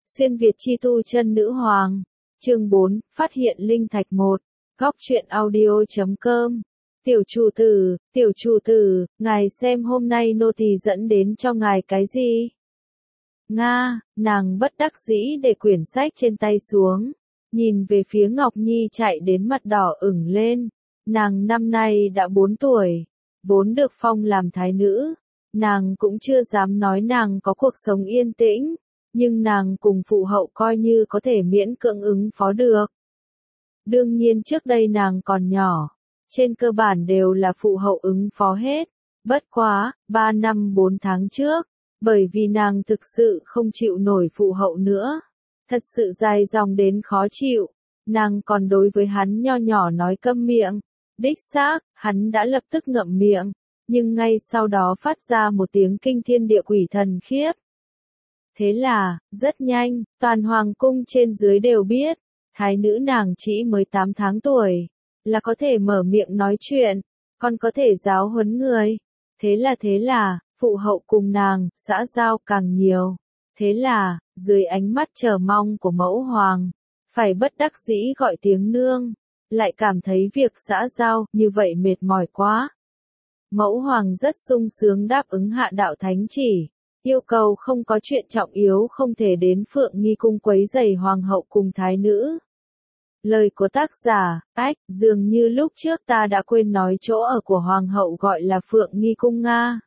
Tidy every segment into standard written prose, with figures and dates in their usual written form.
Xuyên Việt chi tu chân nữ hoàng. Chương 4, phát hiện linh thạch 1. Góc truyện audio.com. Tiểu chủ tử, ngài xem hôm nay nô tỳ dẫn đến cho ngài cái gì? Nga, nàng bất đắc dĩ để quyển sách trên tay xuống, nhìn về phía Ngọc Nhi chạy đến mặt đỏ ửng lên. Nàng năm nay đã 4 tuổi, vốn được phong làm thái nữ, nàng cũng chưa dám nói nàng có cuộc sống yên tĩnh, nhưng nàng cùng phụ hậu coi như có thể miễn cưỡng ứng phó được. Đương nhiên trước đây nàng còn nhỏ, trên cơ bản đều là phụ hậu ứng phó hết, bất quá, 3 năm 4 tháng trước, bởi vì nàng thực sự không chịu nổi phụ hậu nữa, thật sự dài dòng đến khó chịu, nàng còn đối với hắn nho nhỏ nói câm miệng, đích xác, hắn đã lập tức ngậm miệng, nhưng ngay sau đó phát ra một tiếng kinh thiên địa quỷ thần khiếp. Thế là, rất nhanh, toàn hoàng cung trên dưới đều biết, thái nữ nàng chỉ mới 8 tháng tuổi, là có thể mở miệng nói chuyện, còn có thể giáo huấn người. Thế là, phụ hậu cùng nàng, xã giao càng nhiều. Thế là, dưới ánh mắt chờ mong của mẫu hoàng, phải bất đắc dĩ gọi tiếng nương, lại cảm thấy việc xã giao như vậy mệt mỏi quá. Mẫu hoàng rất sung sướng đáp ứng hạ đạo thánh chỉ, yêu cầu không có chuyện trọng yếu không thể đến Phượng Nghi cung quấy rầy hoàng hậu cùng thái nữ. Lời của tác giả, dường như lúc trước ta đã quên nói chỗ ở của hoàng hậu gọi là Phượng Nghi cung Nga.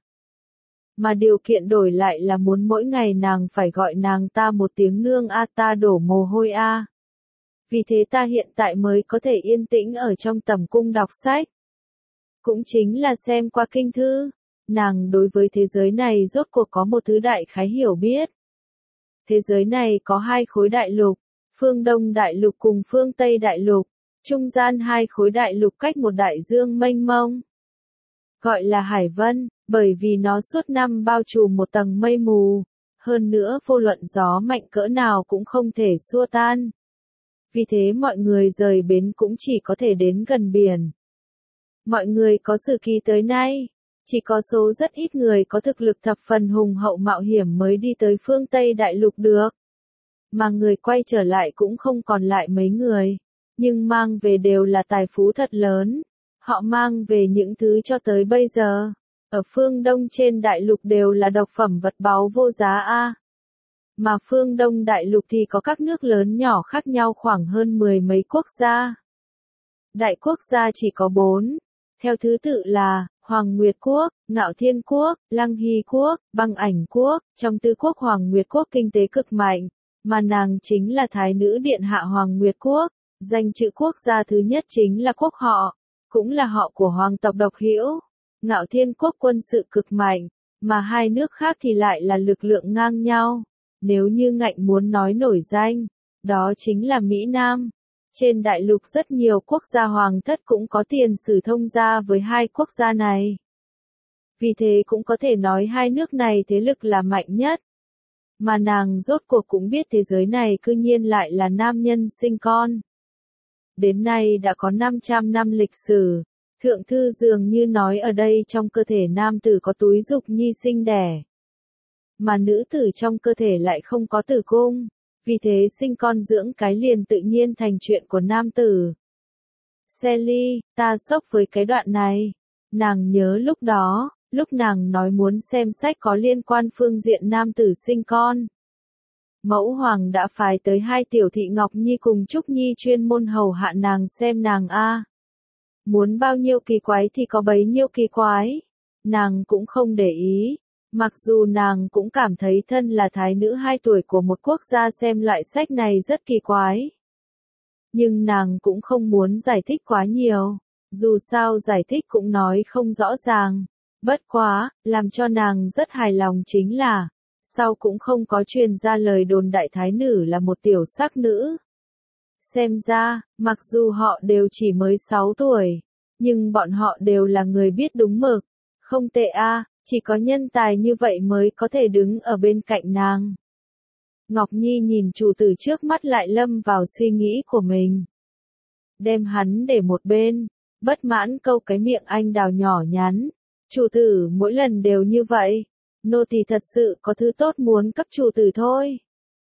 Mà điều kiện đổi lại là muốn mỗi ngày nàng phải gọi nàng ta một tiếng nương a, ta đổ mồ hôi a. Vì thế ta hiện tại mới có thể yên tĩnh ở trong tầm cung đọc sách. Cũng chính là xem qua kinh thư, nàng đối với thế giới này rốt cuộc có một thứ đại khái hiểu biết. Thế giới này có 2 khối đại lục, phương Đông đại lục cùng phương Tây đại lục, trung gian 2 khối đại lục cách một đại dương mênh mông. Gọi là Hải Vân, bởi vì nó suốt năm bao trùm một tầng mây mù, hơn nữa vô luận gió mạnh cỡ nào cũng không thể xua tan. Vì thế mọi người rời bến cũng chỉ có thể đến gần biển. Mọi người có dự kỳ tới nay, chỉ có số rất ít người có thực lực thập phần hùng hậu mạo hiểm mới đi tới phương Tây đại lục được. Mà người quay trở lại cũng không còn lại mấy người, nhưng mang về đều là tài phú thật lớn. Họ mang về những thứ cho tới bây giờ, ở phương Đông trên đại lục đều là độc phẩm vật báu vô giá a. Mà phương Đông đại lục thì có các nước lớn nhỏ khác nhau khoảng hơn 10 mấy quốc gia. Đại quốc gia chỉ có 4, theo thứ tự là Hoàng Nguyệt Quốc, Ngạo Thiên Quốc, Lăng Hy Quốc, Băng Ảnh Quốc. Trong tứ quốc Hoàng Nguyệt Quốc kinh tế cực mạnh, mà nàng chính là thái nữ điện hạ Hoàng Nguyệt Quốc. Danh chữ quốc gia thứ nhất chính là quốc họ, cũng là họ của hoàng tộc độc hữu. Ngạo Thiên Quốc quân sự cực mạnh, mà 2 nước khác thì lại là lực lượng ngang nhau. Nếu như ngạnh muốn nói nổi danh, đó chính là Mỹ Nam. Trên đại lục rất nhiều quốc gia hoàng thất cũng có tiền sử thông gia với 2 quốc gia này. Vì thế cũng có thể nói 2 nước này thế lực là mạnh nhất. Mà nàng rốt cuộc cũng biết thế giới này cư nhiên lại là nam nhân sinh con. Đến nay đã có 500 năm lịch sử, thượng thư dường như nói ở đây trong cơ thể nam tử có túi dục nhi sinh đẻ. Mà nữ tử trong cơ thể lại không có tử cung, vì thế sinh con dưỡng cái liền tự nhiên thành chuyện của nam tử. Sally, ta sốc với cái đoạn này. Nàng nhớ lúc đó, lúc nàng nói muốn xem sách có liên quan phương diện nam tử sinh con. Mẫu hoàng đã phái tới 2 tiểu thị Ngọc Nhi cùng Trúc Nhi chuyên môn hầu hạ nàng xem nàng a. Muốn bao nhiêu kỳ quái thì có bấy nhiêu kỳ quái. Nàng cũng không để ý. Mặc dù nàng cũng cảm thấy thân là thái nữ 2 tuổi của một quốc gia xem loại sách này rất kỳ quái. Nhưng nàng cũng không muốn giải thích quá nhiều. Dù sao giải thích cũng nói không rõ ràng. Bất quá, làm cho nàng rất hài lòng chính là, sau cũng không có truyền ra lời đồn đại thái nữ là một tiểu sắc nữ. Xem ra, mặc dù họ đều chỉ mới 6 tuổi, nhưng bọn họ đều là người biết đúng mực. Không tệ a, chỉ có nhân tài như vậy mới có thể đứng ở bên cạnh nàng. Ngọc Nhi nhìn chủ tử trước mắt lại lâm vào suy nghĩ của mình. Đem hắn để một bên, bất mãn câu cái miệng anh đào nhỏ nhắn. Chủ tử mỗi lần đều như vậy. Nô tỳ thật sự có thứ tốt muốn cấp chủ tử thôi.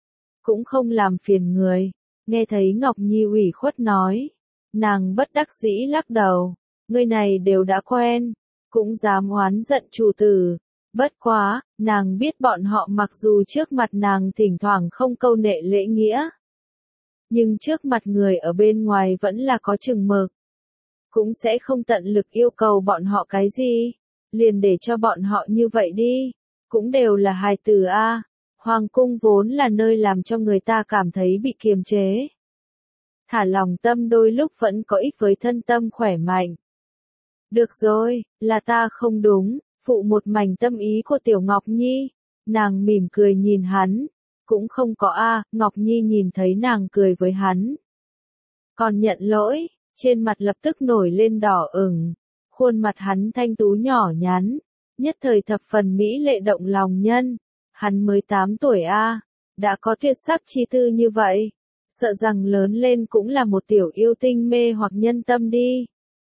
cũng không làm phiền người. Nghe thấy Ngọc Nhi ủy khuất nói, nàng bất đắc dĩ lắc đầu, người này đều đã quen, cũng dám oán giận chủ tử. Bất quá, nàng biết bọn họ mặc dù trước mặt nàng thỉnh thoảng không câu nệ lễ nghĩa, nhưng trước mặt người ở bên ngoài vẫn là có chừng mực. Cũng sẽ không tận lực yêu cầu bọn họ cái gì, liền để cho bọn họ như vậy đi, cũng đều là hài tử a. Hoàng cung vốn là nơi làm cho người ta cảm thấy bị kiềm chế. Thả lòng tâm đôi lúc vẫn có ích với thân tâm khỏe mạnh. Được rồi, là ta không đúng, phụ một mảnh tâm ý của Tiểu Ngọc Nhi. Nàng mỉm cười nhìn hắn, cũng không có a. Ngọc Nhi nhìn thấy nàng cười với hắn, còn nhận lỗi, trên mặt lập tức nổi lên đỏ ửng, khuôn mặt hắn thanh tú nhỏ nhắn, nhất thời thập phần mỹ lệ động lòng nhân. Hắn mới 8 tuổi a, đã có tuyệt sắc chi tư như vậy, sợ rằng lớn lên cũng là một tiểu yêu tinh mê hoặc nhân tâm đi.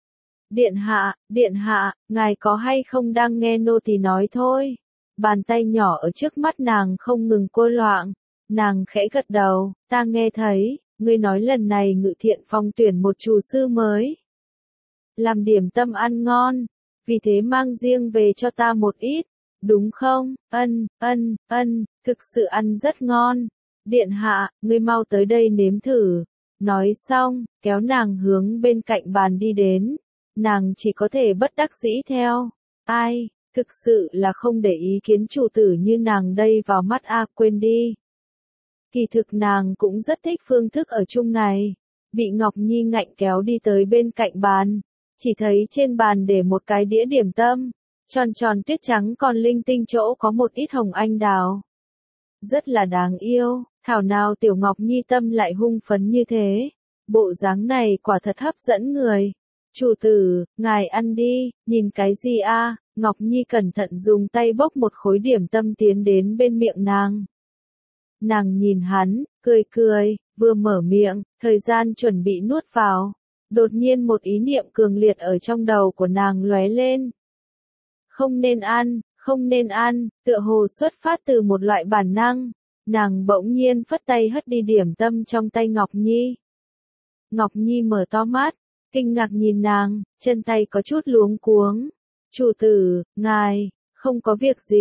Điện hạ, ngài có hay không đang nghe nô tỳ nói thôi. Bàn tay nhỏ ở trước mắt nàng không ngừng cô loạng, nàng khẽ gật đầu, ta nghe thấy, ngươi nói lần này Ngự Thiện Phong tuyển một chủ sư mới. Làm điểm tâm ăn ngon, vì thế mang riêng về cho ta một ít, đúng không? Ân, thực sự ăn rất ngon. Điện hạ, ngươi mau tới đây nếm thử. Nói xong, kéo nàng hướng bên cạnh bàn đi đến. Nàng chỉ có thể bất đắc dĩ theo. Ai, thực sự là không để ý kiến chủ tử như nàng đây vào mắt a, quên đi. Kỳ thực nàng cũng rất thích phương thức ở chung này. Bị Ngọc Nhi ngạnh kéo đi tới bên cạnh bàn. Chỉ thấy trên bàn để một cái đĩa điểm tâm. Tròn tròn tuyết trắng còn linh tinh chỗ có một ít hồng anh đào. Rất là đáng yêu, thảo nào Tiểu Ngọc Nhi tâm lại hung phấn như thế. Bộ dáng này quả thật hấp dẫn người. Chủ tử, ngài ăn đi, nhìn cái gì a? Ngọc Nhi cẩn thận dùng tay bốc một khối điểm tâm tiến đến bên miệng nàng. Nàng nhìn hắn, cười, vừa mở miệng, thời gian chuẩn bị nuốt vào. Đột nhiên một ý niệm cường liệt ở trong đầu của nàng lóe lên. Không nên ăn, tựa hồ xuất phát từ một loại bản năng. Nàng bỗng nhiên phất tay hất đi điểm tâm trong tay Ngọc Nhi. Ngọc Nhi mở to mắt, kinh ngạc nhìn nàng, chân tay có chút luống cuống. Chủ tử, ngài, không có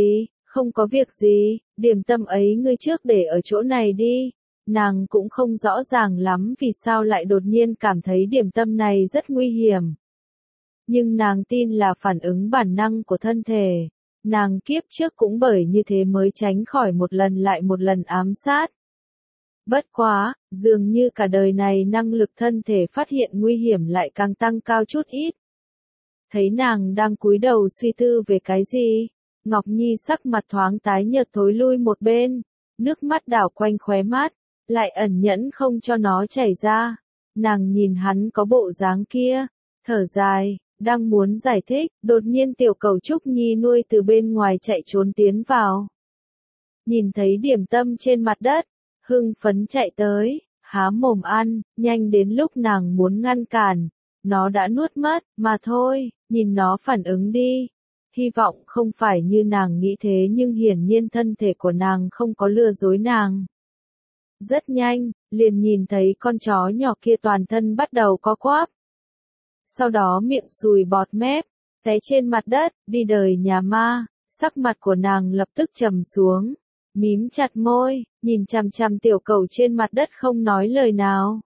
việc gì, điểm tâm ấy ngươi trước để ở chỗ này đi. Nàng cũng không rõ ràng lắm vì sao lại đột nhiên cảm thấy điểm tâm này rất nguy hiểm. Nhưng nàng tin là phản ứng bản năng của thân thể. Nàng kiếp trước cũng bởi như thế mới tránh khỏi một lần lại một lần ám sát. Bất quá, dường như cả đời này năng lực thân thể phát hiện nguy hiểm lại càng tăng cao chút ít. Thấy nàng đang cúi đầu suy tư về cái gì, Ngọc Nhi sắc mặt thoáng tái nhợt thối lui một bên, nước mắt đảo quanh khóe mắt, lại ẩn nhẫn không cho nó chảy ra. Nàng nhìn hắn có bộ dáng kia, thở dài, đang muốn giải thích, đột nhiên tiểu cẩu Trúc Nhi nuôi từ bên ngoài chạy trốn tiến vào. Nhìn thấy điểm tâm trên mặt đất, hưng phấn chạy tới, há mồm ăn, nhanh đến lúc nàng muốn ngăn cản, nó đã nuốt mất, mà thôi, nhìn nó phản ứng đi. Hy vọng không phải như nàng nghĩ thế nhưng hiển nhiên thân thể của nàng không có lừa dối nàng. Rất nhanh, liền nhìn thấy con chó nhỏ kia toàn thân bắt đầu co quắp. Sau đó miệng sùi bọt mép, té trên mặt đất, đi đời nhà ma, sắc mặt của nàng lập tức trầm xuống, mím chặt môi, nhìn chằm chằm tiểu cẩu trên mặt đất không nói lời nào.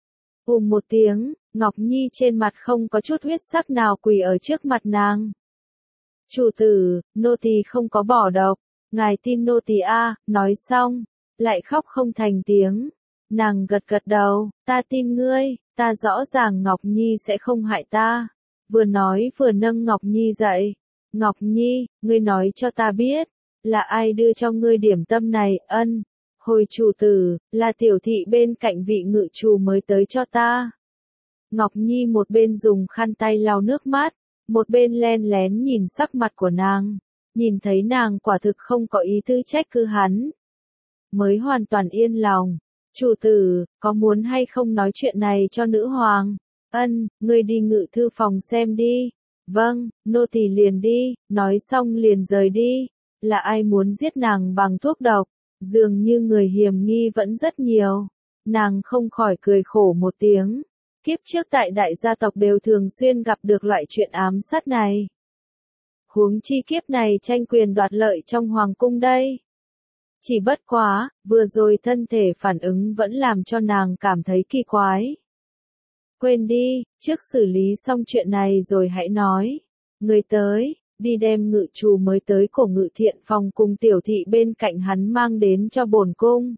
Một tiếng, Ngọc Nhi trên mặt không có chút huyết sắc nào quỳ ở trước mặt nàng. Chủ tử, nô tỳ không có bỏ độc, ngài tin nô tỳ a, nói xong, lại khóc không thành tiếng. Nàng gật đầu, ta tin ngươi, ta rõ ràng Ngọc Nhi sẽ không hại ta. Vừa nói vừa nâng Ngọc Nhi dậy. Ngọc Nhi, ngươi nói cho ta biết, là ai đưa cho ngươi điểm tâm này? Hồi chủ tử, là tiểu thị bên cạnh vị ngự chủ mới tới cho ta. Ngọc Nhi một bên dùng khăn tay lau nước mắt, một bên len lén nhìn sắc mặt của nàng. Nhìn thấy nàng quả thực không có ý tư trách cứ hắn. Mới hoàn toàn yên lòng. Chủ tử, có muốn hay không nói chuyện này cho nữ hoàng? Ngươi đi ngự thư phòng xem đi. Vâng, nô tỳ liền đi, nói xong liền rời đi. Là ai muốn giết nàng bằng thuốc độc? Dường như người hiểm nghi vẫn rất nhiều. Nàng không khỏi cười khổ một tiếng. Kiếp trước tại đại gia tộc đều thường xuyên gặp được loại chuyện ám sát này. Huống chi kiếp này tranh quyền đoạt lợi trong hoàng cung đây. Chỉ bất quá, vừa rồi thân thể phản ứng vẫn làm cho nàng cảm thấy kỳ quái. Quên đi, trước xử lý xong chuyện này rồi hãy nói. Người tới, đi đem ngự trù mới tới của Ngự Thiện Phòng cùng tiểu thị bên cạnh hắn mang đến cho bổn cung.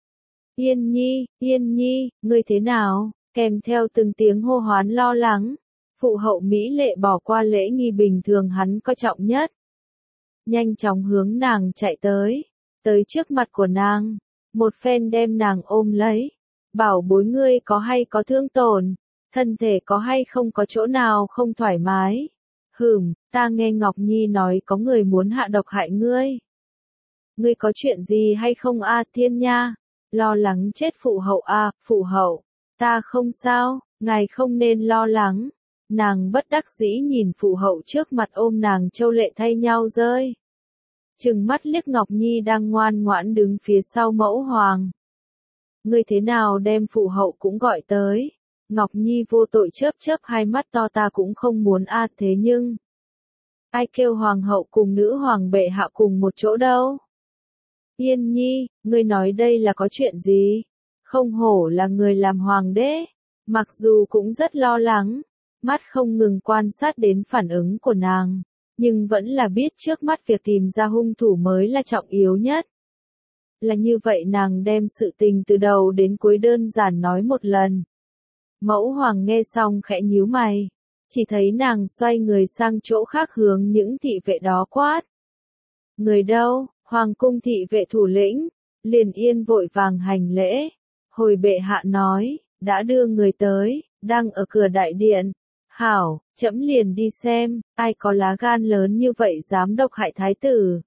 Yên Nhi, ngươi thế nào? Kèm theo từng tiếng hô hoán lo lắng. Phụ hậu Mỹ Lệ bỏ qua lễ nghi bình thường hắn coi trọng nhất. Nhanh chóng hướng nàng chạy tới trước mặt của nàng. Một phen đem nàng ôm lấy. Bảo bối ngươi có hay có thương tổn? Thân thể có hay không có chỗ nào không thoải mái? Ta nghe Ngọc Nhi nói có người muốn hạ độc hại ngươi. Ngươi có chuyện gì hay không a Thiên Nha? Lo lắng chết phụ hậu a, phụ hậu. Ta không sao, ngài không nên lo lắng. Nàng bất đắc dĩ nhìn phụ hậu trước mặt ôm nàng châu lệ thay nhau rơi. Trừng mắt liếc Ngọc Nhi đang ngoan ngoãn đứng phía sau mẫu hoàng. Ngươi thế nào đem phụ hậu cũng gọi tới. Ngọc Nhi vô tội chớp chớp hai mắt to ta cũng không muốn a thế nhưng. Ai kêu hoàng hậu cùng nữ hoàng bệ hạ cùng một chỗ đâu. Yên Nhi, ngươi nói đây là có chuyện gì? Không hổ là người làm hoàng đế. Mặc dù cũng rất lo lắng, mắt không ngừng quan sát đến phản ứng của nàng, nhưng vẫn là biết trước mắt việc tìm ra hung thủ mới là trọng yếu nhất. Là như vậy nàng đem sự tình từ đầu đến cuối đơn giản nói một lần. Mẫu hoàng nghe xong khẽ nhíu mày, chỉ thấy nàng xoay người sang chỗ khác hướng những thị vệ đó quát. Người đâu? Hoàng cung thị vệ thủ lĩnh, liền yên vội vàng hành lễ. Hồi bệ hạ nói, đã đưa người tới, đang ở cửa đại điện. Hảo, trẫm liền đi xem, ai có lá gan lớn như vậy dám độc hại thái tử.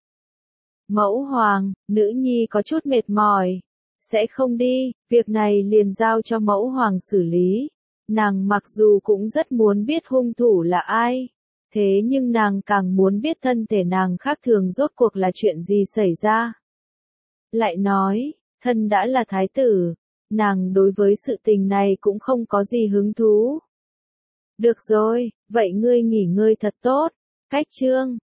Mẫu hoàng, nữ nhi có chút mệt mỏi. Sẽ không đi, việc này liền giao cho mẫu hoàng xử lý. Nàng mặc dù cũng rất muốn biết hung thủ là ai. Thế nhưng nàng càng muốn biết thân thể nàng khác thường rốt cuộc là chuyện gì xảy ra. Lại nói, thân đã là thái tử, nàng đối với sự tình này cũng không có gì hứng thú. Được rồi, vậy ngươi nghỉ ngơi thật tốt. Cách chương